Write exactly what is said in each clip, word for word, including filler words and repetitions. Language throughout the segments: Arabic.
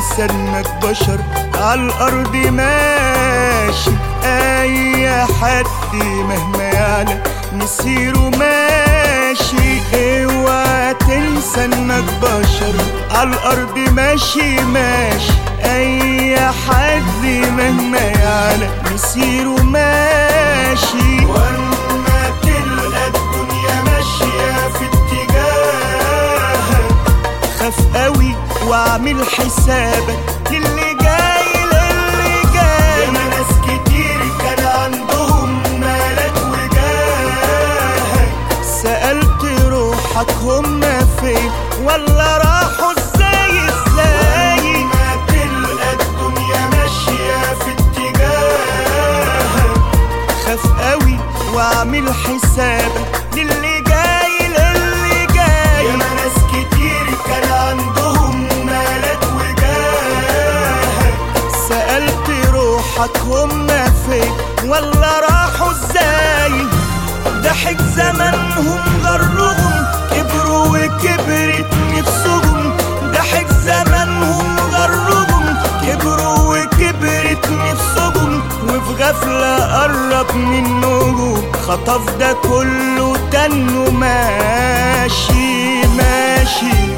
تنسى انك بشر عالارض ماشي. اي حد مهما يعلى مسيره ماشي. اوعى تنسى انك بشر عالارض ماشي ماشي. اي حد مهما يعلى مسيره ماشي. واما تلقى الدنيا ماشية في اتجاهك خاف قوي واعمل حسابك للي جاي للي جاي. ياما ناس كتير كان عندهم مالك وجاهك سألت روحك هما فين ولا راحوا ازاي ازاي. واما تلقى الدنيا ماشية في اتجاهك خاف قوي واعمل حسابك للي جاي للي جاي. ياما ناس كتير كان عندهم مالك وجاهك سألت روحك هما فين ولا راحوا ازاي. ضحك زمانهم غرهم كبروا وكبرت نفسهم. ضحك زمانهم غرهم كبروا وكبرت نفسهم. وفي غفلة قرب منهم خطف ده كله تنه ماشي ماشي.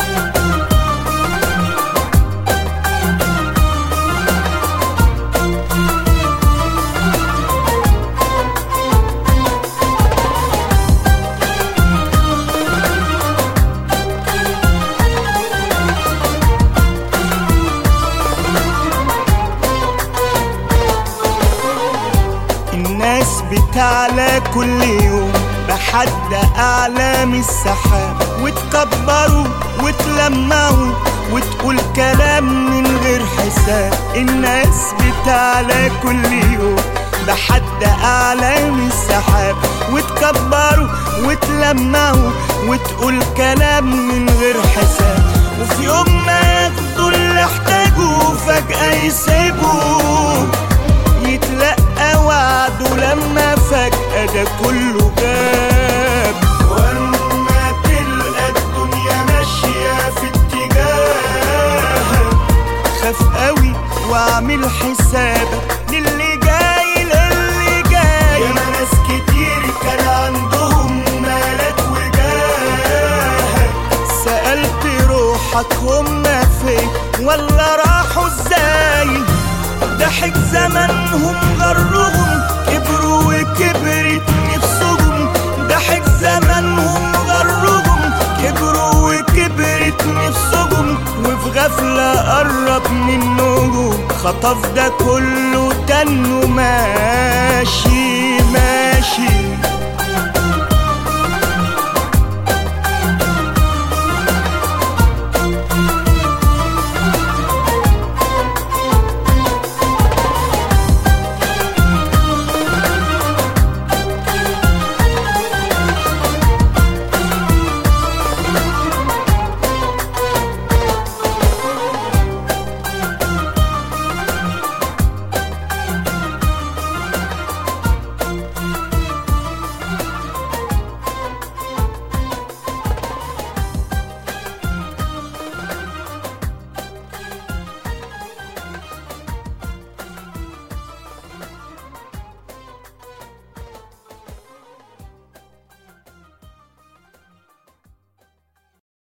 الناس بتعلى كل يوم بحد أعلى من السحاب وتكبروا وتلمعوا وتقول كلام من غير حساب. الناس بتعلى كل يوم بحد أعلى من السحاب وتكبروا وتلمعوا وتقول كلام من غير حساب. وفي يوم ما ياخدوا اللي احتاجوه فجأة يسيبوه يتلقى وعده لما فجأة ده كله غاب. واما تلقى الدنيا ماشية في اتجاهك خاف قوي واعمل حسابك للي جاي للي جاي. ياما ناس كتير كان عندهم مالك وجاهك سألت روحك هما فين ولا راحوا ازاي. ضحك زمانهم غرهم كبروا وكبرت نفسهم. ضحك زمانهم غرهم كبروا وكبرت نفسهم. وفي غفلة قرب منهم خطف ده كله تنه ماشي ماشي.